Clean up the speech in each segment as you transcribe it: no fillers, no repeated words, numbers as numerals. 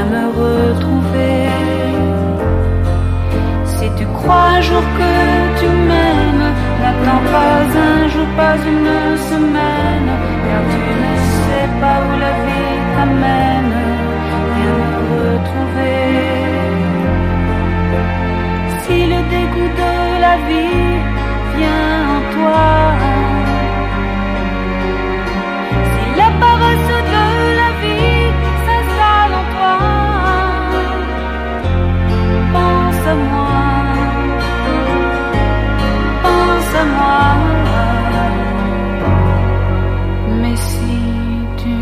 viens me retrouver. Si tu crois un jour que tu m'aimes, n'attends pas un jour, pas une semaine, car tu ne sais pas où la vie t'amène. Viens me retrouver. Si le dégoût de la vie vient en toi, si la paresse de la vie s'installe en toi, pense à moi, pense à moi. Mais si tu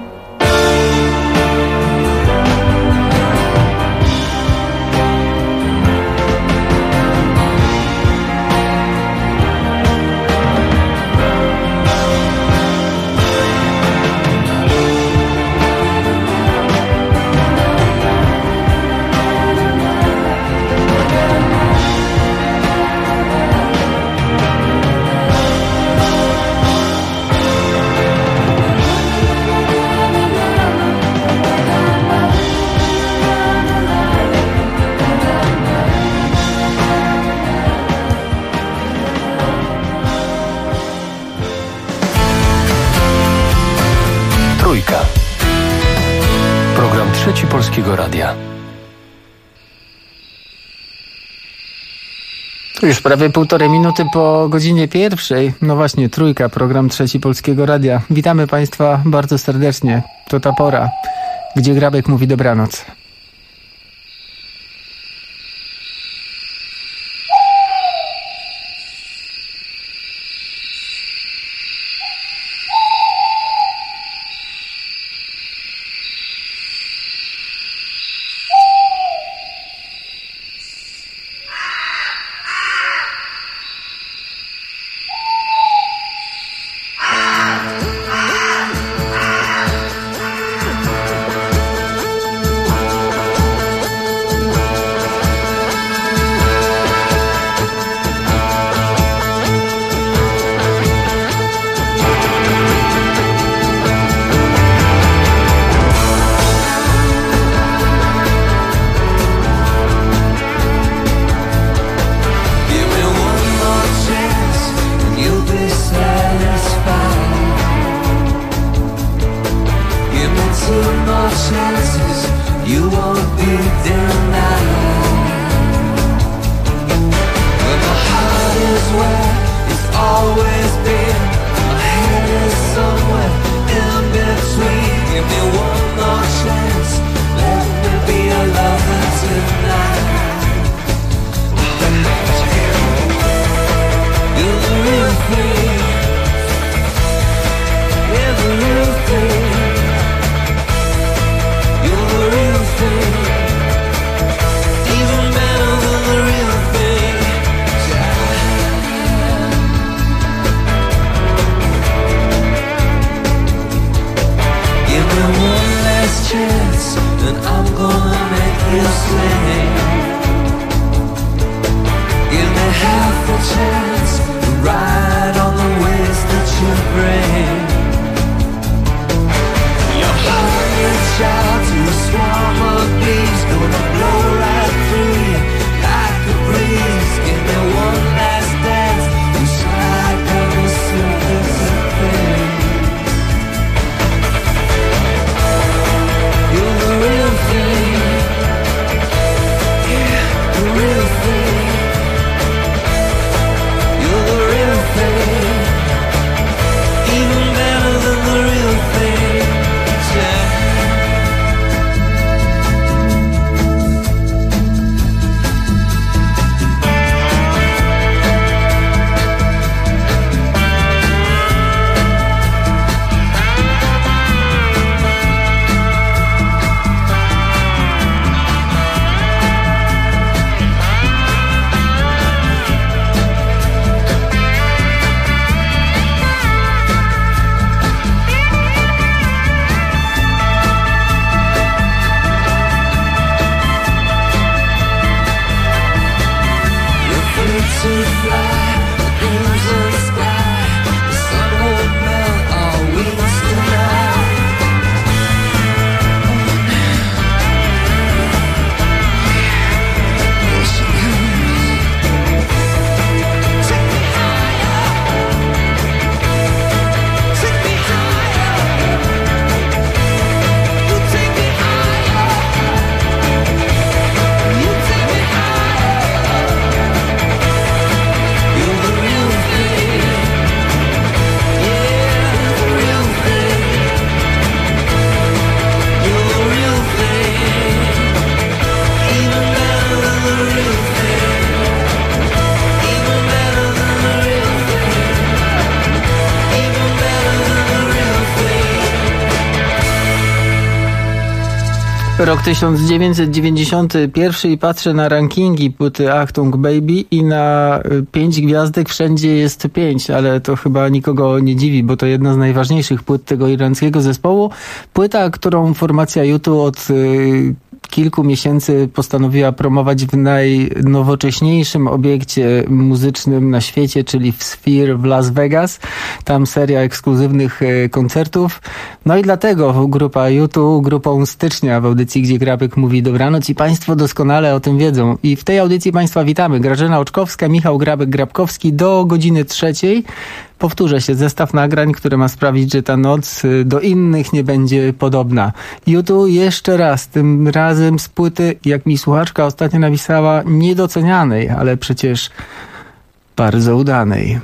Trójka. Program Trzeci Polskiego Radia. To już prawie 1,5 minuty po godzinie 1. No właśnie, Trójka, program Trzeci Polskiego Radia. Witamy Państwa bardzo serdecznie. To ta pora, gdzie Grabek mówi dobranoc. Rok 1991 i patrzę na rankingi płyty Achtung Baby i na 5 gwiazdek wszędzie jest 5, ale to chyba nikogo nie dziwi, bo to jedna z najważniejszych płyt tego irlandzkiego zespołu. Płyta, którą formacja U2 od kilku miesięcy postanowiła promować w najnowocześniejszym obiekcie muzycznym na świecie, czyli w Sphere w Las Vegas. Tam seria ekskluzywnych koncertów. No i dlatego grupa U2 grupą stycznia w audycji, gdzie Grabek mówi dobranoc i Państwo doskonale o tym wiedzą. I w tej audycji Państwa witamy. Grażyna Oczkowska, Michał Grabek-Grabkowski do godziny 3:00. Powtórzę się, zestaw nagrań, które ma sprawić, że ta noc do innych nie będzie podobna. U2 jeszcze raz, tym razem z płyty, jak mi słuchaczka ostatnio napisała, niedocenianej, ale przecież bardzo udanej.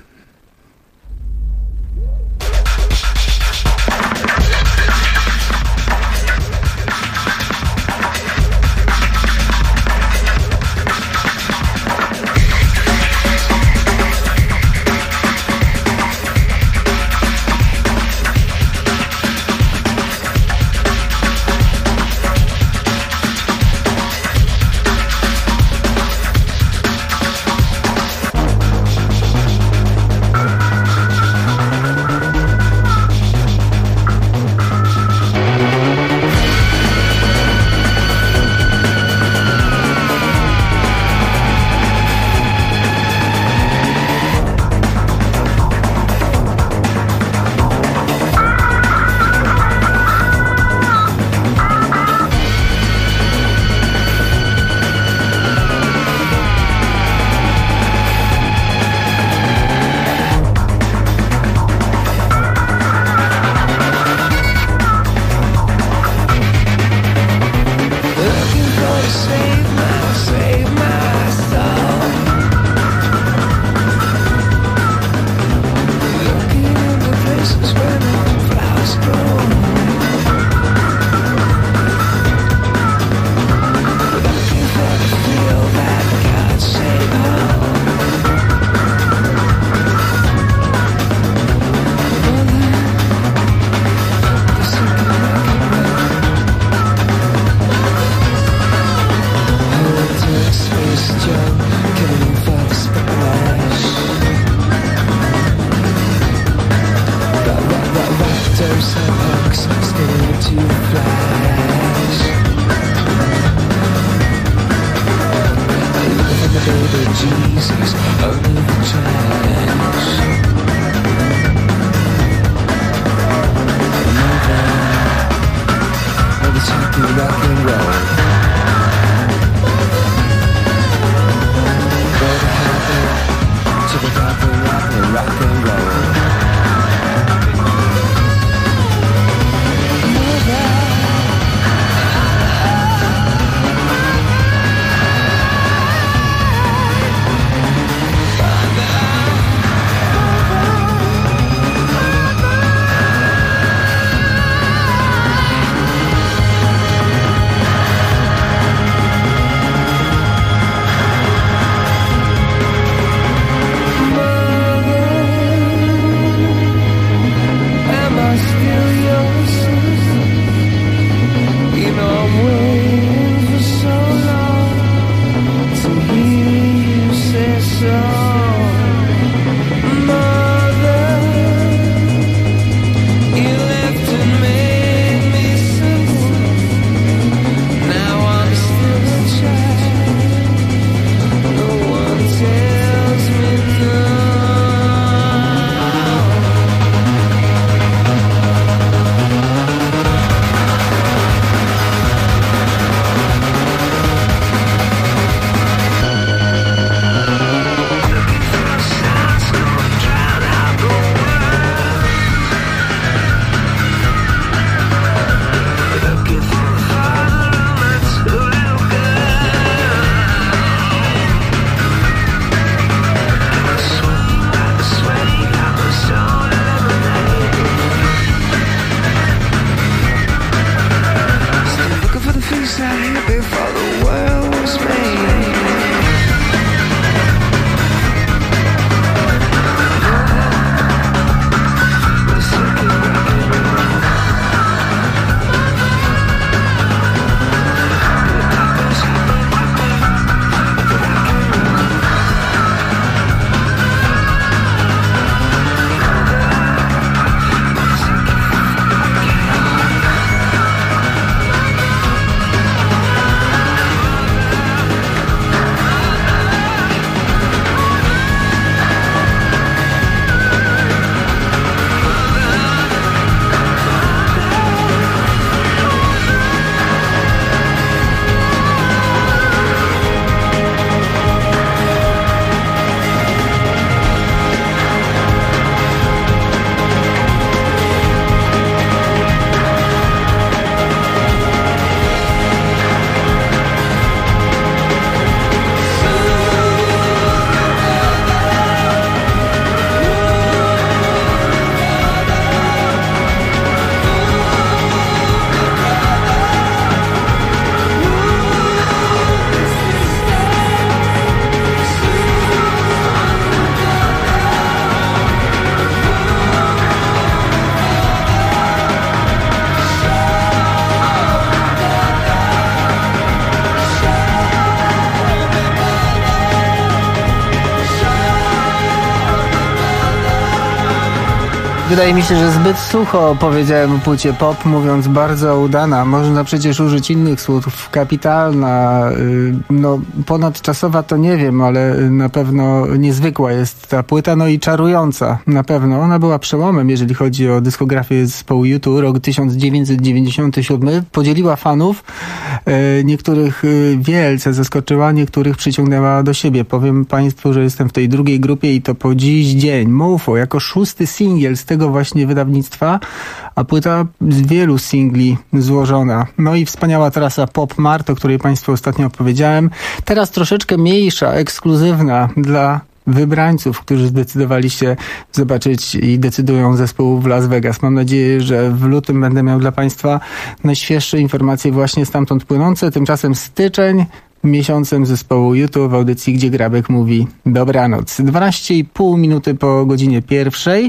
Wydaje mi się, że zbyt sucho powiedziałem o płycie pop, mówiąc bardzo udana. Można przecież użyć innych słów. Kapitalna, no ponadczasowa to nie wiem, ale na pewno niezwykła jest ta płyta, no i czarująca. Na pewno. Ona była przełomem, jeżeli chodzi o dyskografię zespołu U2, rok 1997. Podzieliła fanów. Niektórych wielce zaskoczyła, niektórych przyciągnęła do siebie. Powiem Państwu, że jestem w tej drugiej grupie i to po dziś dzień. MoFo jako 6. singiel z tego właśnie wydawnictwa, a płyta z wielu singli złożona. No i wspaniała trasa Pop Mart, o której Państwu ostatnio opowiedziałem. Teraz troszeczkę mniejsza, ekskluzywna dla wybrańców, którzy zdecydowali się zobaczyć i decydują zespół w Las Vegas. Mam nadzieję, że w lutym będę miał dla Państwa najświeższe informacje właśnie stamtąd płynące. Tymczasem styczeń miesiącem zespołu U2 w audycji, gdzie Grabek mówi dobranoc. 12,5 minuty po godzinie 1.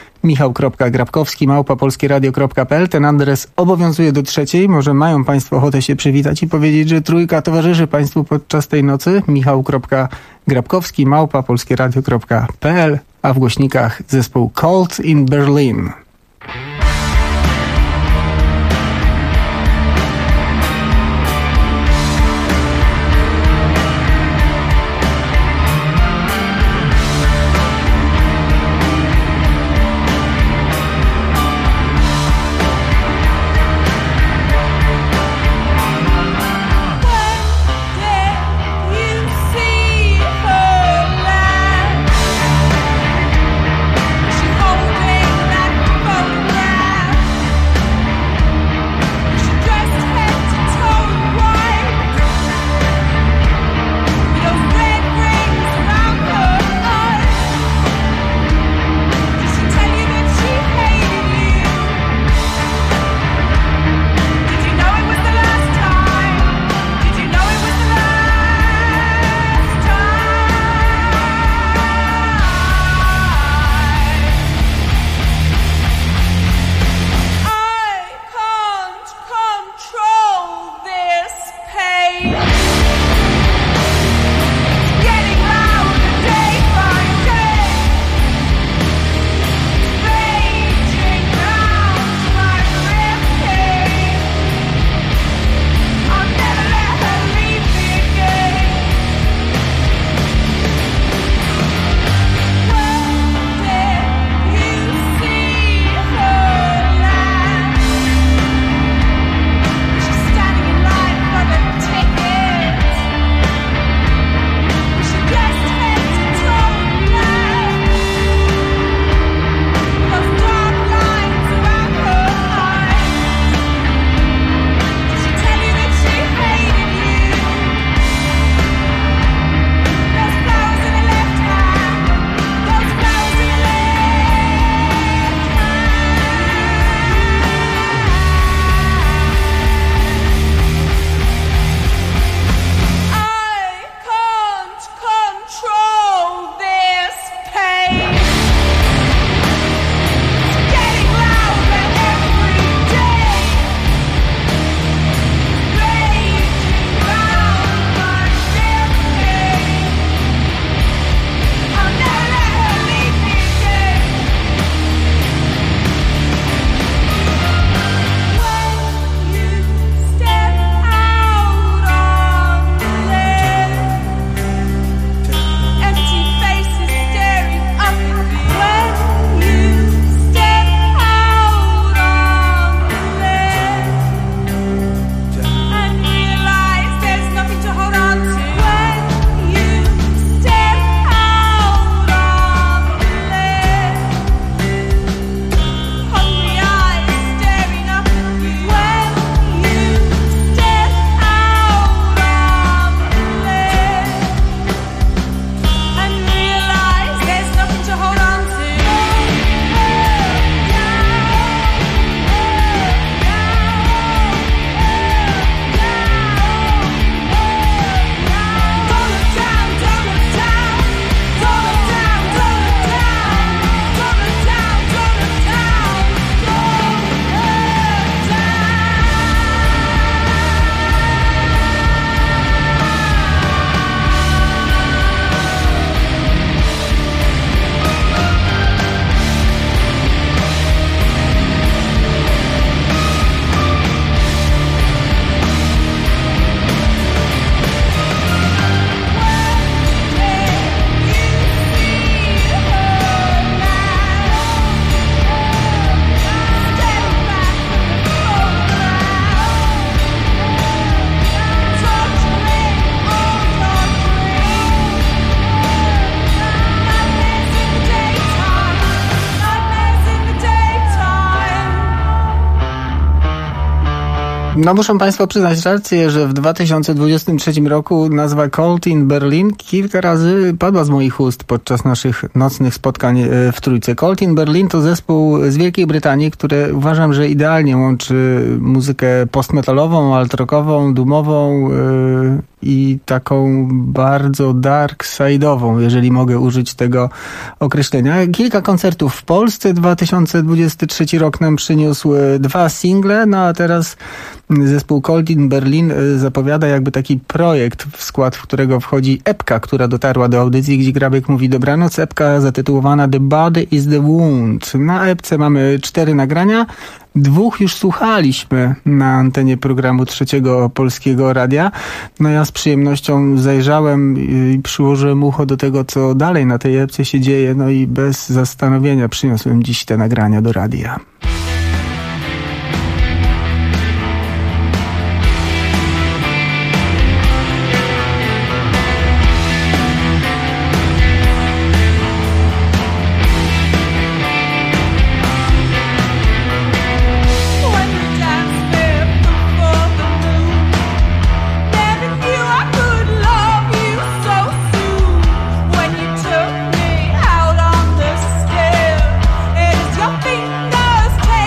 Michał.grabkowski@polskieradio.pl. Ten adres obowiązuje do 3. Może mają Państwo ochotę się przywitać i powiedzieć, że Trójka towarzyszy Państwu podczas tej nocy. Michał.grabkowski@polskieradio.pl, a w głośnikach zespół Cold in Berlin. Holding that photograph. No muszą Państwo przyznać rację, że w 2023 roku nazwa Cold in Berlin kilka razy padła z moich ust podczas naszych nocnych spotkań w Trójce. Cold in Berlin to zespół z Wielkiej Brytanii, który uważam, że idealnie łączy muzykę postmetalową, alt-rockową, doomową i taką bardzo dark side'ową, jeżeli mogę użyć tego określenia. Kilka koncertów w Polsce. 2023 rok nam przyniósł 2 single, no a teraz zespół Cold in Berlin zapowiada jakby taki projekt, w skład którego wchodzi epka, która dotarła do audycji, gdzie Grabek mówi dobranoc. Epka zatytułowana The Body is the Wound. Na epce mamy 4 nagrania. 2 już słuchaliśmy na antenie programu Trzeciego Polskiego Radia. No ja z przyjemnością zajrzałem i przyłożyłem ucho do tego, co dalej na tej epce się dzieje. No i bez zastanowienia przyniosłem dziś te nagrania do radia. Took me out on the scale. It is your fingers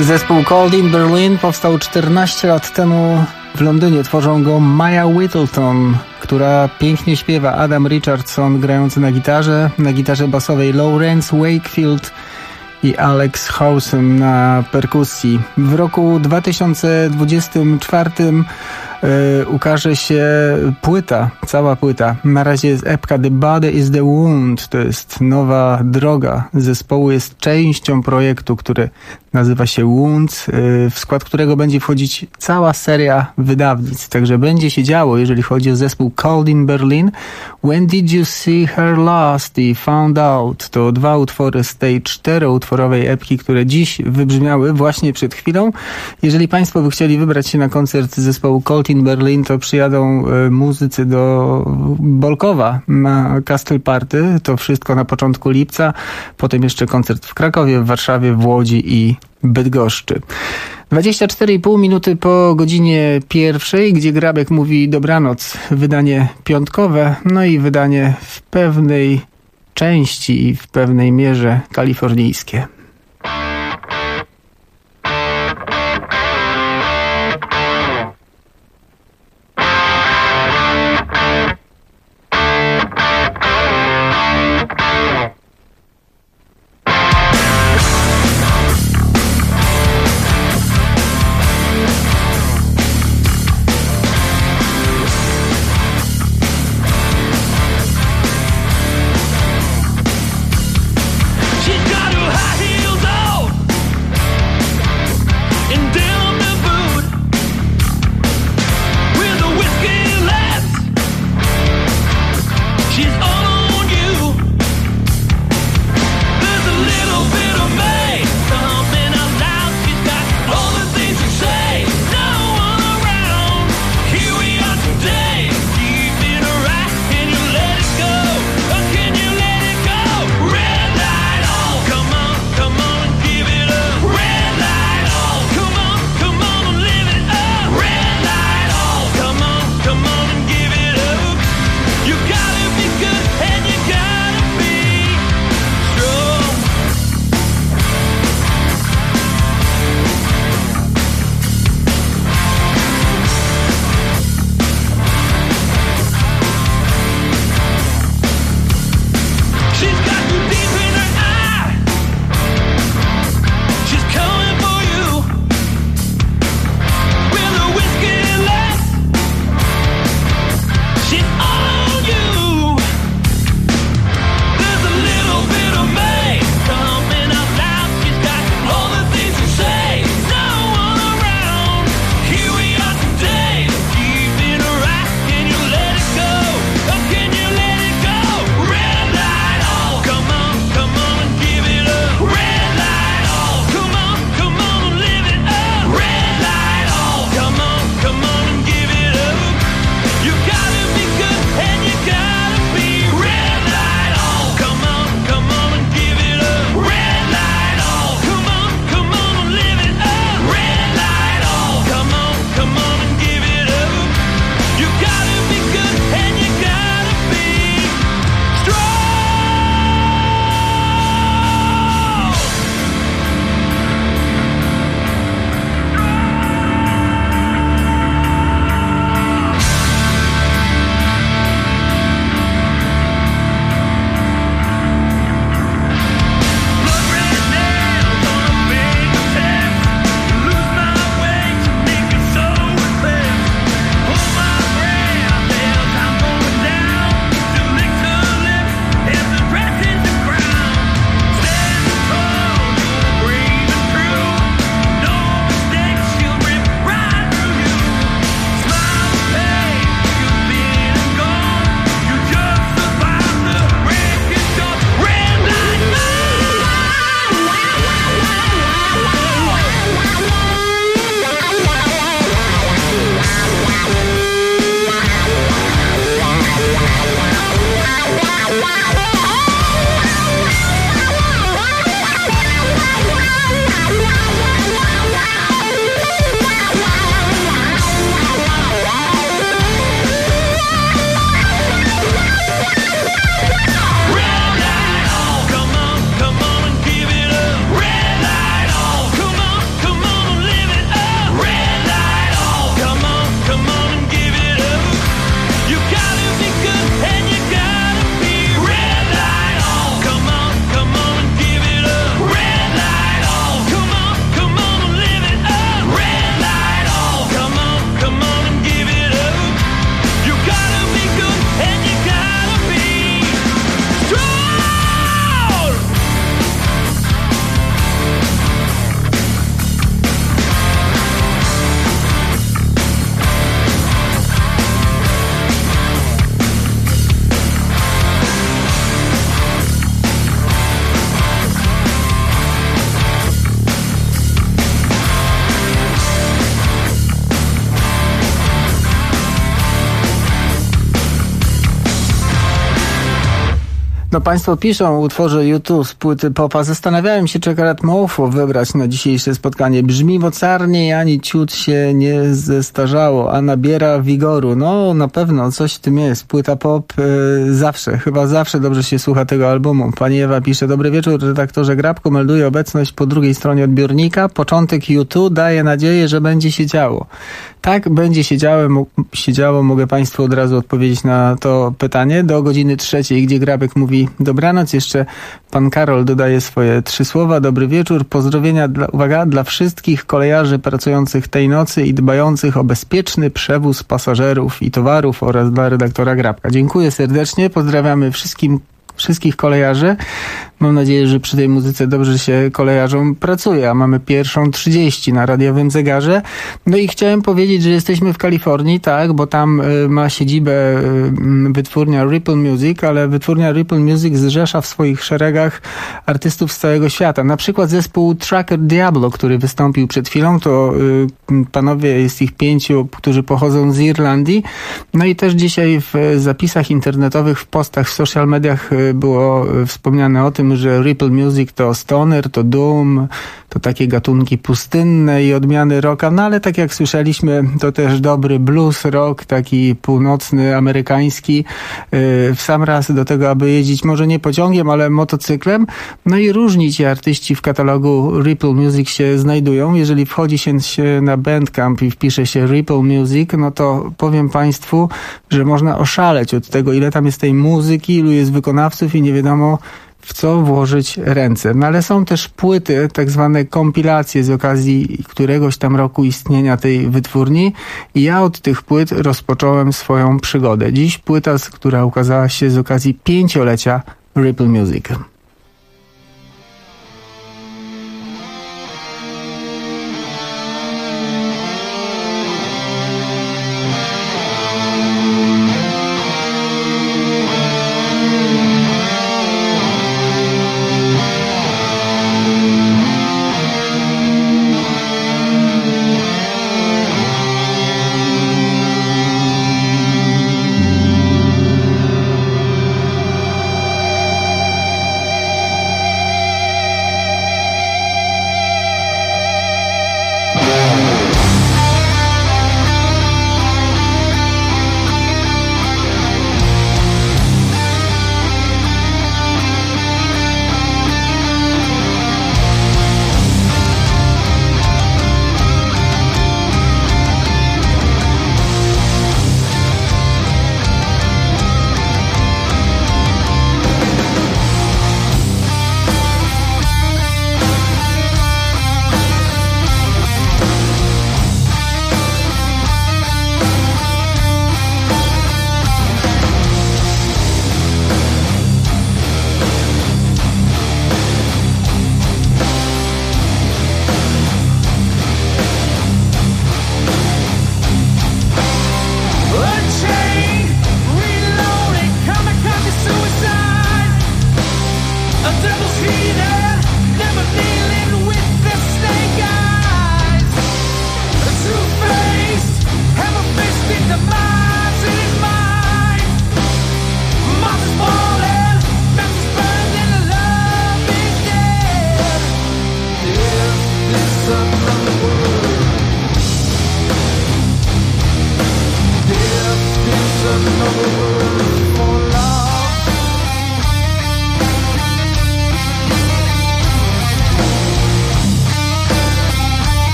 Zespół Cold in Berlin powstał 14 lat temu w Londynie. Tworzą go Maya Whittleton, która pięknie śpiewa, Adam Richardson grający na gitarze basowej Lawrence Wakefield i Alex Howsam na perkusji. W roku 2024 ukaże się cała płyta. Na razie jest epka The Body is the Wound. To jest nowa droga zespołu, jest częścią projektu, który nazywa się Wounds, w skład którego będzie wchodzić cała seria wydawnictw. Także będzie się działo, jeżeli chodzi o zespół Cold in Berlin. When Did You See Her Last i Found Out to 2 utwory z tej 4-utworowej epki, które dziś wybrzmiały właśnie przed chwilą. Jeżeli Państwo by chcieli wybrać się na koncert zespołu Cold in Berlin, to przyjadą muzycy do Bolkowa na Castle Party. To wszystko na początku lipca. Potem jeszcze koncert w Krakowie, w Warszawie, w Łodzi i Bydgoszczy. 24,5 minuty po godzinie 1, gdzie Grabek mówi dobranoc. Wydanie piątkowe, no i wydanie w pewnej części i w pewnej mierze kalifornijskie. She's got her high heels No państwo piszą o utworze YouTube z płyty popa. Zastanawiałem się, czy akurat Mofo wybrać na dzisiejsze spotkanie. Brzmi mocarnie, ani ciut się nie zestarzało, a nabiera wigoru. No na pewno coś w tym jest. Płyta pop chyba zawsze dobrze się słucha tego albumu. Pani Ewa pisze: dobry wieczór, redaktorze Grabko, melduje obecność po drugiej stronie odbiornika. Początek YouTube daje nadzieję, że będzie się działo. Tak, będzie się działo, mogę Państwu od razu odpowiedzieć na to pytanie. Do godziny 3, gdzie Grabek mówi dobranoc, jeszcze pan Karol dodaje swoje 3 słowa. Dobry wieczór, pozdrowienia dla wszystkich kolejarzy pracujących tej nocy i dbających o bezpieczny przewóz pasażerów i towarów oraz dla redaktora Grabka. Dziękuję serdecznie, pozdrawiamy wszystkich kolejarzy. Mam nadzieję, że przy tej muzyce dobrze się kolejarzom pracuje, a mamy 1:30 na radiowym zegarze. No i chciałem powiedzieć, że jesteśmy w Kalifornii, tak, bo tam ma siedzibę wytwórnia Ripple Music, ale wytwórnia Ripple Music zrzesza w swoich szeregach artystów z całego świata. Na przykład zespół Tracker Diablo, który wystąpił przed chwilą, to panowie, jest ich 5, którzy pochodzą z Irlandii. No i też dzisiaj w zapisach internetowych, w postach w social mediach było wspomniane o tym, że Ripple Music to stoner, to doom, to takie gatunki pustynne i odmiany rocka, no ale tak jak słyszeliśmy, to też dobry blues rock, taki północny, amerykański, w sam raz do tego, aby jeździć może nie pociągiem, ale motocyklem. No i różni ci artyści w katalogu Ripple Music się znajdują. Jeżeli wchodzi się na Bandcamp i wpisze się Ripple Music, no to powiem Państwu, że można oszaleć od tego, ile tam jest tej muzyki, ilu jest wykonawców i nie wiadomo, w co włożyć ręce. No ale są też płyty, tak zwane kompilacje z okazji któregoś tam roku istnienia tej wytwórni i ja od tych płyt rozpocząłem swoją przygodę. Dziś płyta, która ukazała się z okazji 5-lecia Ripple Music.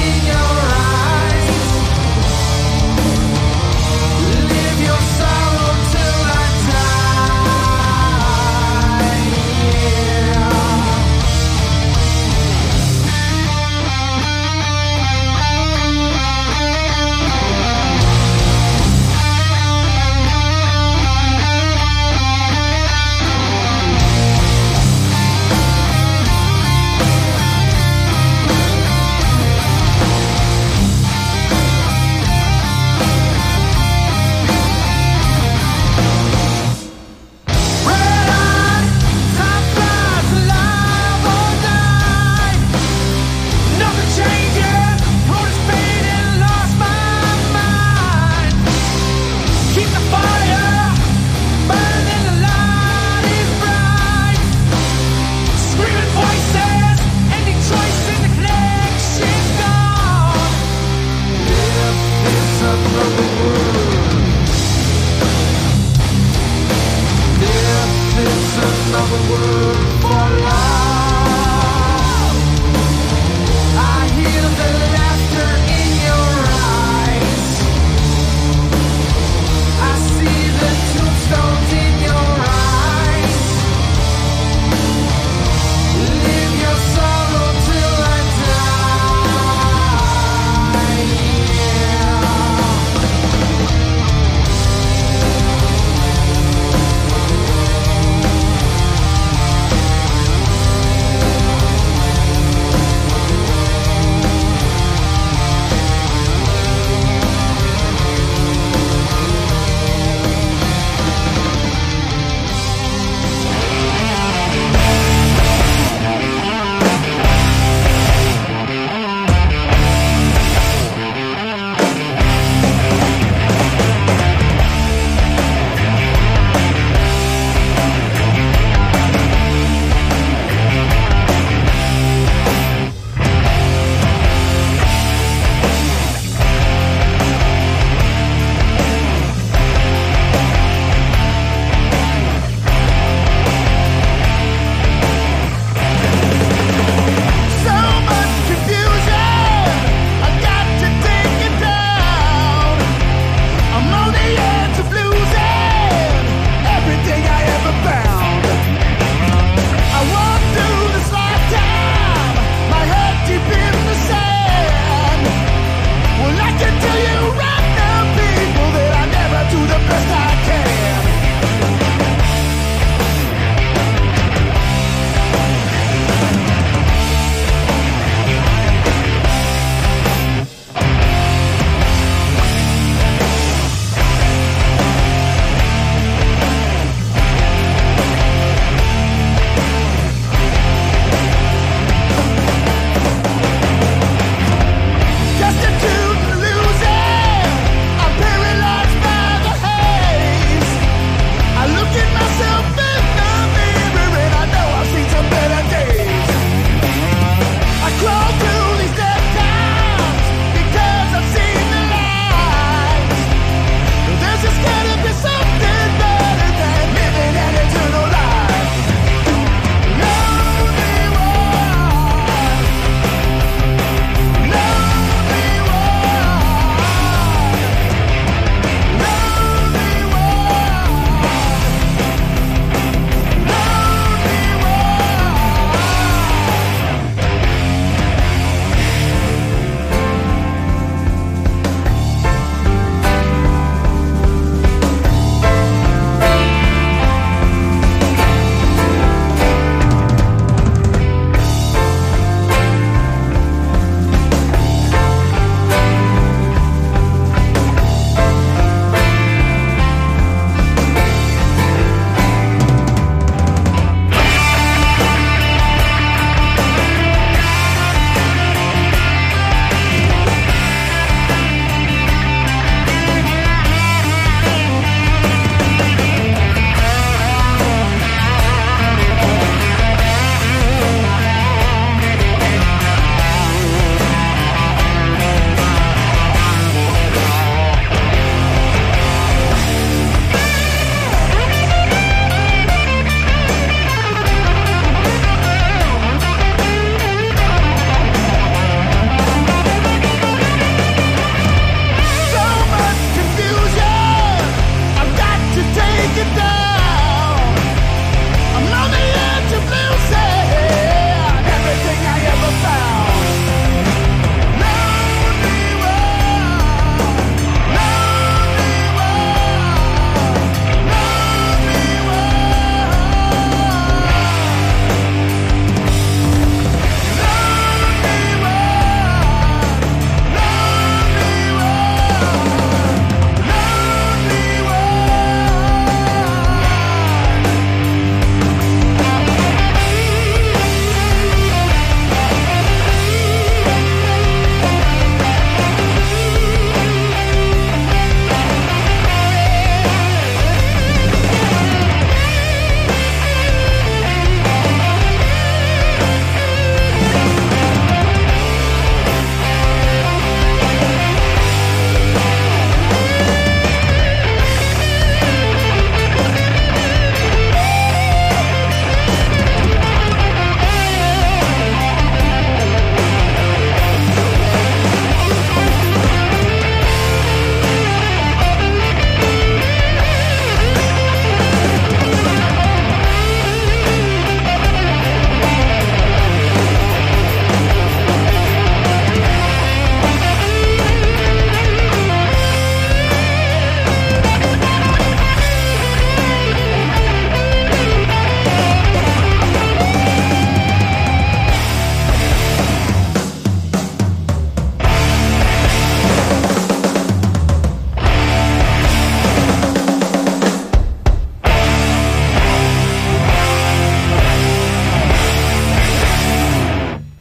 Sorrow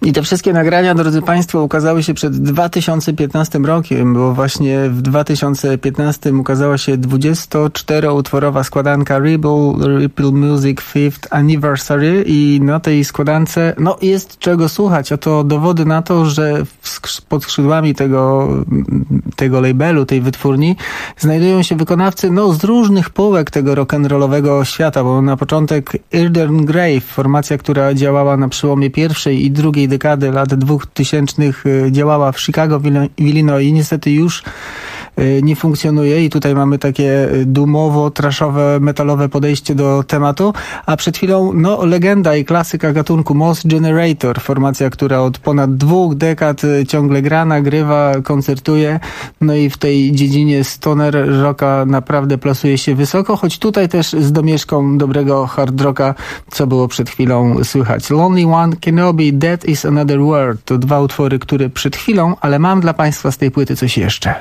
I te wszystkie nagrania, drodzy Państwo, ukazały się przed 2015 rokiem, bo właśnie w 2015 ukazała się 24-utworowa składanka Ripple Music 5th Anniversary i na tej składance jest czego słuchać. Oto dowody na to, że pod skrzydłami tego labelu, tej wytwórni znajdują się wykonawcy z różnych półek tego rock'n'rollowego świata, bo na początek Earthen Grave, formacja, która działała na przełomie pierwszej i drugiej dekady lat 2000, działała w Chicago, w Illinois. Niestety już nie funkcjonuje i tutaj mamy takie doomowo, trashowe, metalowe podejście do tematu, a przed chwilą legenda i klasyka gatunku Moss Generator, formacja, która od ponad 2 dekad ciągle gra, nagrywa, koncertuje, i w tej dziedzinie stoner rocka naprawdę plasuje się wysoko, choć tutaj też z domieszką dobrego hard rocka, co było przed chwilą słychać. Lonely One, Kenobi, That is Another World to 2 utwory, które przed chwilą, ale mam dla Państwa z tej płyty coś jeszcze.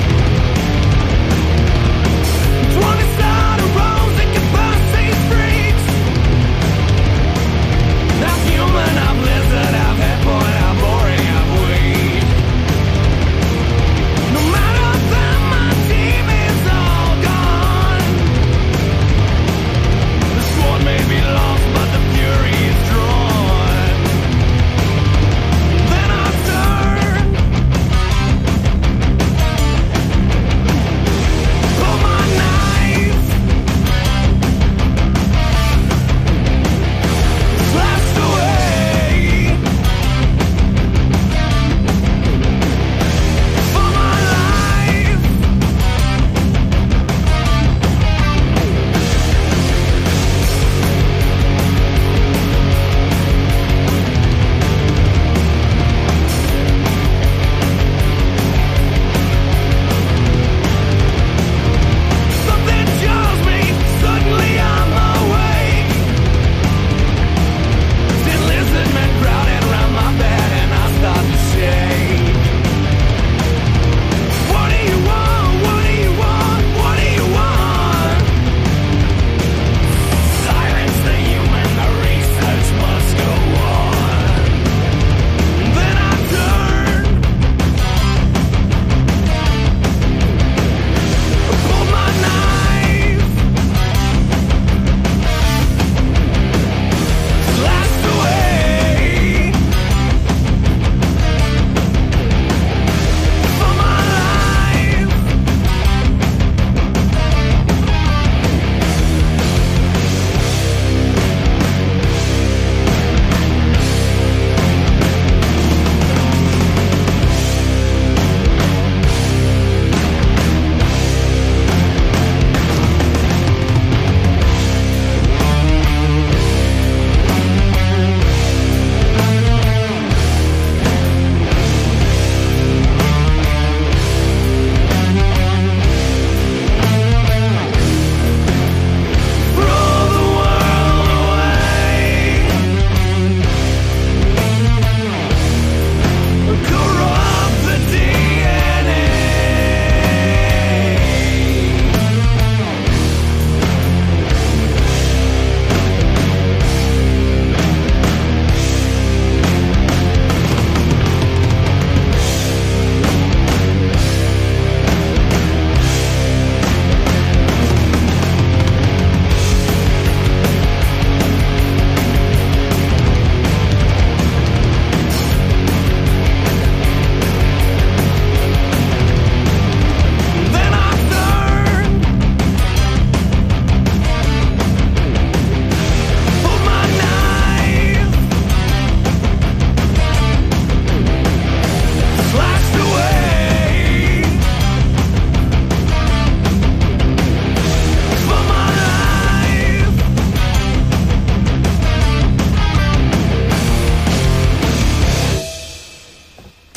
Free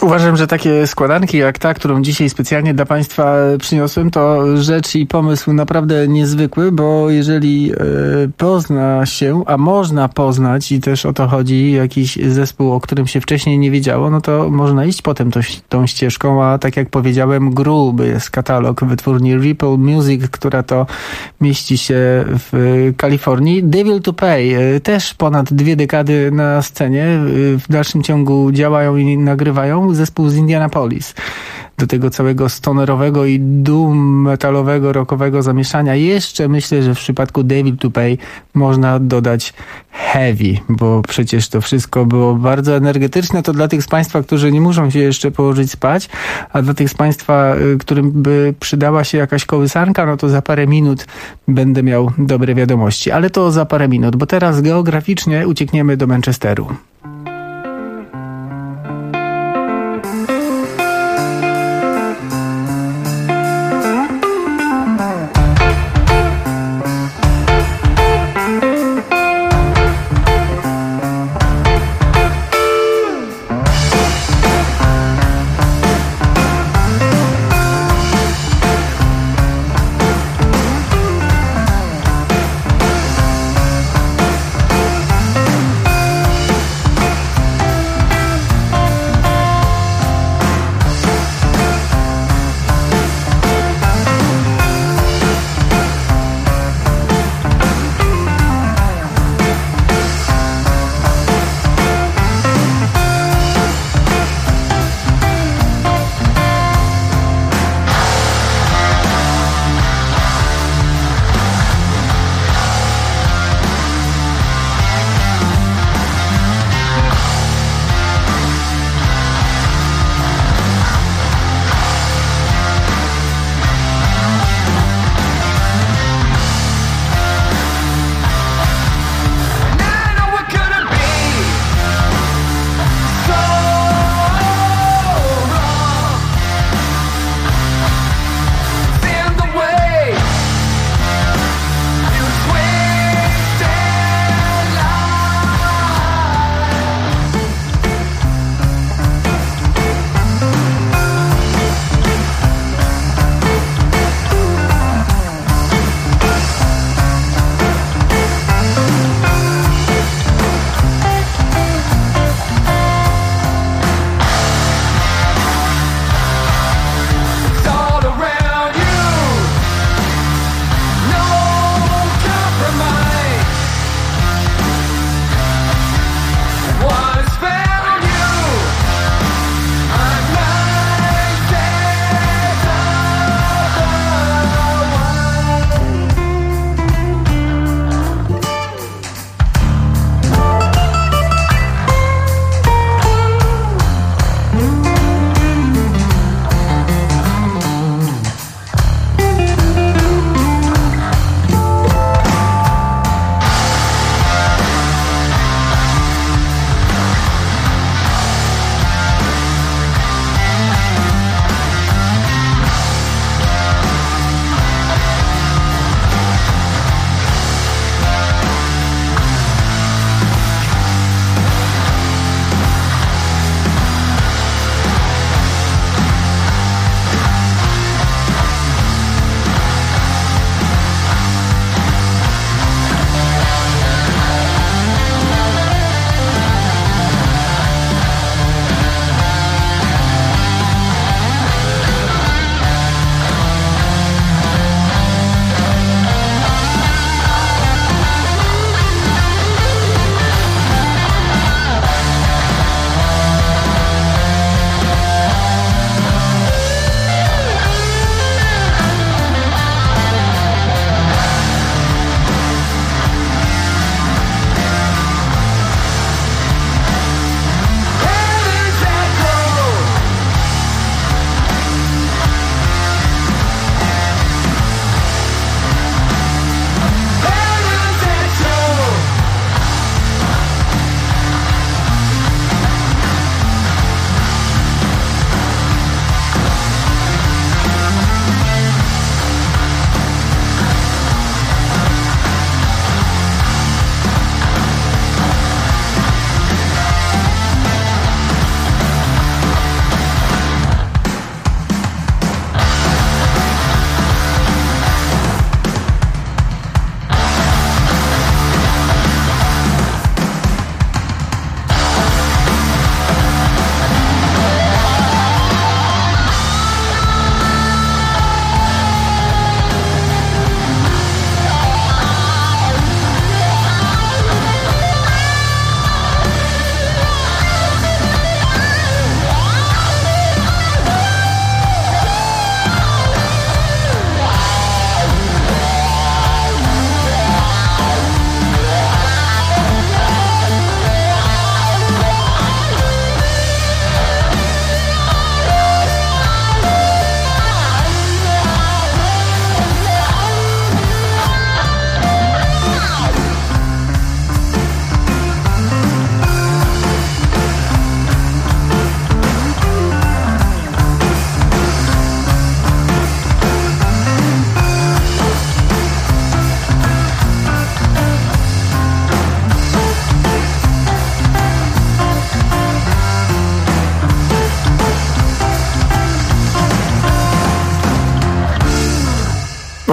Uważam, że takie składanki jak ta, którą dzisiaj specjalnie dla Państwa przyniosłem, to rzecz i pomysł naprawdę niezwykły, bo jeżeli pozna się, a można poznać i też o to chodzi, jakiś zespół, o którym się wcześniej nie wiedziało, no to można iść potem tą ścieżką, a tak jak powiedziałem, gruby jest katalog wytwórni Ripple Music, która to mieści się w Kalifornii. Devil to Pay, też ponad 2 dekady na scenie, w dalszym ciągu działają i nagrywają. Zespół z Indianapolis. Do tego całego stonerowego i doom metalowego, rockowego zamieszania jeszcze myślę, że w przypadku Devil to Pay można dodać heavy, bo przecież to wszystko było bardzo energetyczne. To dla tych z Państwa, którzy nie muszą się jeszcze położyć spać, a dla tych z Państwa, którym by przydała się jakaś kołysanka, no to za parę minut będę miał dobre wiadomości. Ale to za parę minut, bo teraz geograficznie uciekniemy do Manchesteru.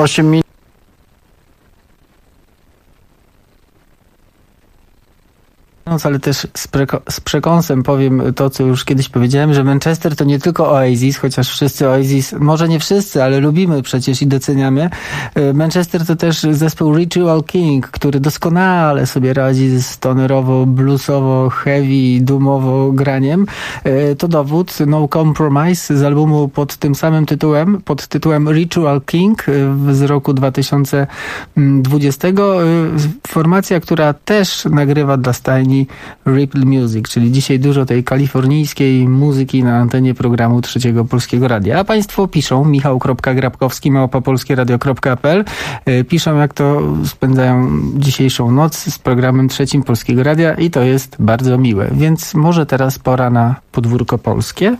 8 minut. Ale też z przekąsem powiem to, co już kiedyś powiedziałem, że Manchester to nie tylko Oasis, chociaż wszyscy Oasis, może nie wszyscy, ale lubimy przecież i doceniamy. Manchester to też zespół Ritual King, który doskonale sobie radzi z stonerowo, bluesowo, heavy, doomowo graniem. To dowód No Compromise z albumu pod tym samym tytułem, pod tytułem Ritual King z roku 2020. Formacja, która też nagrywa dla stajni Ripple Music, czyli dzisiaj dużo tej kalifornijskiej muzyki na antenie programu Trzeciego Polskiego Radia. A państwo piszą, michał.grabkowski@polskieradio.pl, piszą, jak to spędzają dzisiejszą noc z programem Trzecim Polskiego Radia i to jest bardzo miłe. Więc może teraz pora na podwórko polskie.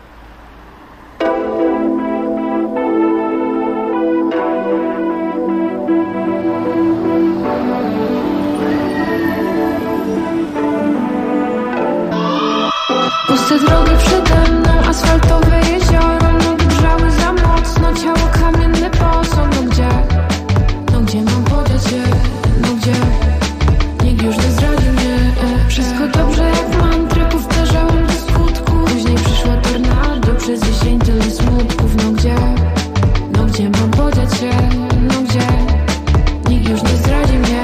Puste drogi przede mną, asfaltowe jezioro, nogi grzały za mocno, ciało kamienne posąg. No gdzie mam podziać się, no gdzie? Nikt już nie zdradzi mnie. Wszystko dobrze jak mantrę, powtarzałem do skutku. Później przyszło tornado, przez 10 tyle smutków. No gdzie mam podziać się, no gdzie? Nikt już nie zdradzi mnie.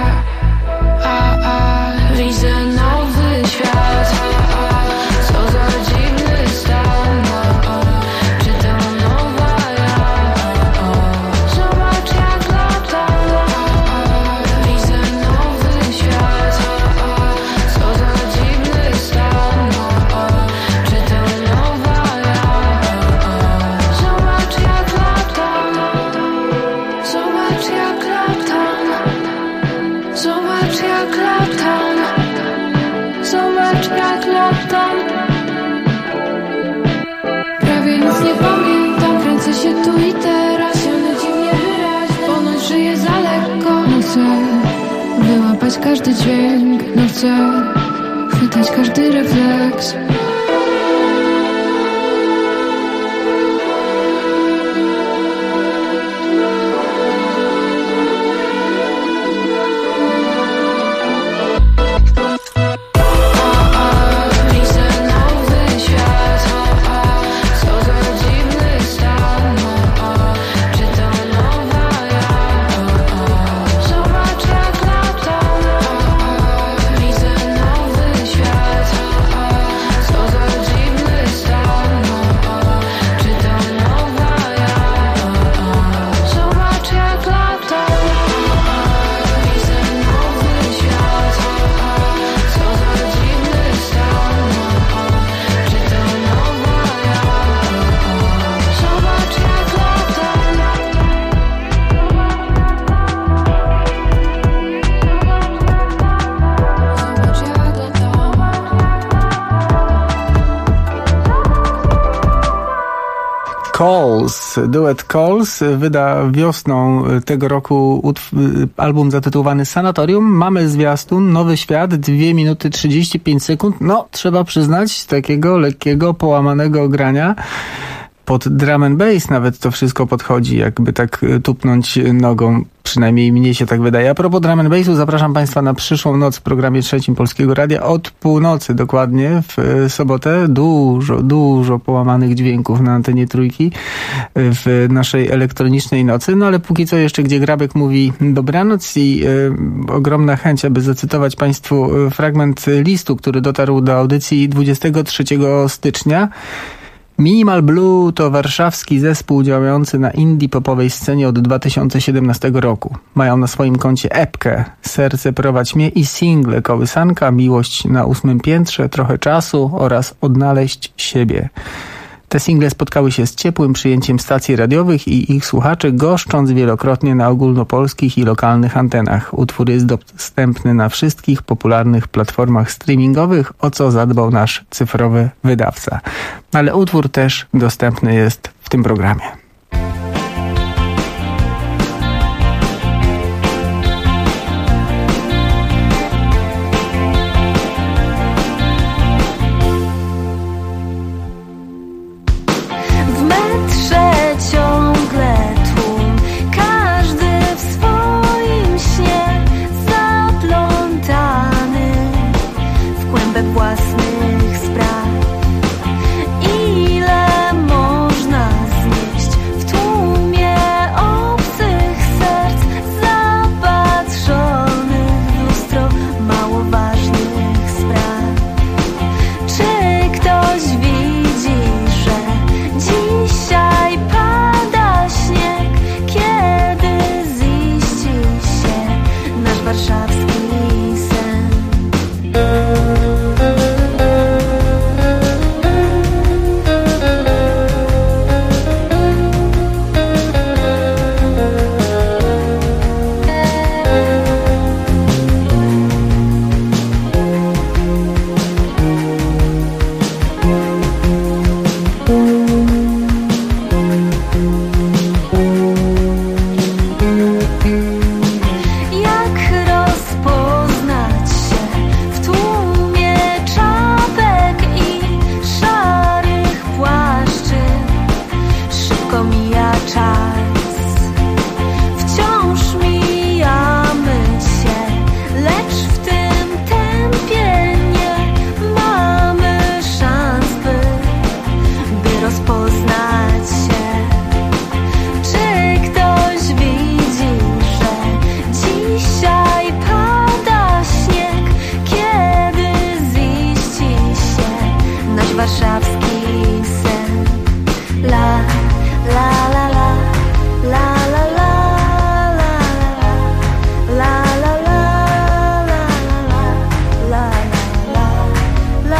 Widzę nowy świat. Prawie nic nie pamiętam, kręcę się tu i teraz. Ściany dziwnie wyraźne, ponoć żyję za lekko. No chcę wyłapać każdy dźwięk, no chcę chwytać każdy refleks. Duet Calls wyda wiosną tego roku album zatytułowany Sanatorium. Mamy zwiastun, Nowy Świat, 2 minuty 35 sekund. No, trzeba przyznać, takiego lekkiego, połamanego grania. Pod drum and bass nawet to wszystko podchodzi, jakby tak tupnąć nogą. Przynajmniej mnie się tak wydaje. A propos drum and bassu, zapraszam Państwa na przyszłą noc w programie Trzecim Polskiego Radia od północy dokładnie w sobotę. Dużo połamanych dźwięków na antenie Trójki w naszej elektronicznej nocy. No ale póki co jeszcze, gdzie Grabek mówi dobranoc i ogromna chęć, aby zacytować Państwu fragment listu, który dotarł do audycji 23 stycznia. Minimal Blue to warszawski zespół działający na indie popowej scenie od 2017 roku. Mają na swoim koncie epkę Serce prowadź mnie i single Kołysanka, Miłość na 8. piętrze, Trochę czasu oraz Odnaleźć siebie. Te single spotkały się z ciepłym przyjęciem stacji radiowych i ich słuchaczy, goszcząc wielokrotnie na ogólnopolskich i lokalnych antenach. Utwór jest dostępny na wszystkich popularnych platformach streamingowych, o co zadbał nasz cyfrowy wydawca. Ale utwór też dostępny jest w tym programie. W metrze ciągle tłum. własnych spraw. Ile można znieść w tłumie obcych serc, zapatrzonych w lustro mało ważnych spraw? Czy ktoś widzi, że dzisiaj pada śnieg, kiedy ziści się nasz warszawski sen? Jak rozpoznać się w tłumie czapek i szarych płaszczy? Szybko mija czas, wciąż mijamy się, lecz w tym tempie nie mamy szans, by rozpoznać się. Czy ktoś widzi, że dzisiaj pada śnieg, kiedy ziści się nasz warszawski sen? La, la, la, la, la, la, la, la, la, la, la, la, la, la,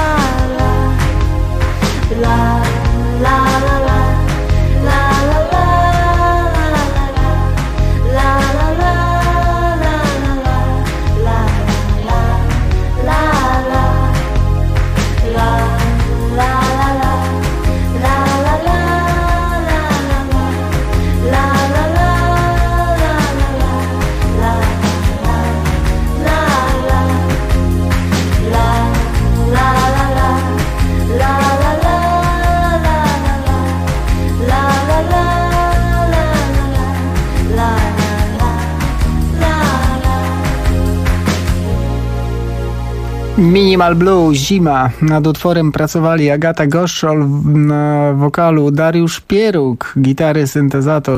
la, la, la, Minimal Blue, Zima. Nad utworem pracowali Agata Goszczol na wokalu, Dariusz Pieruk, gitary, syntezator.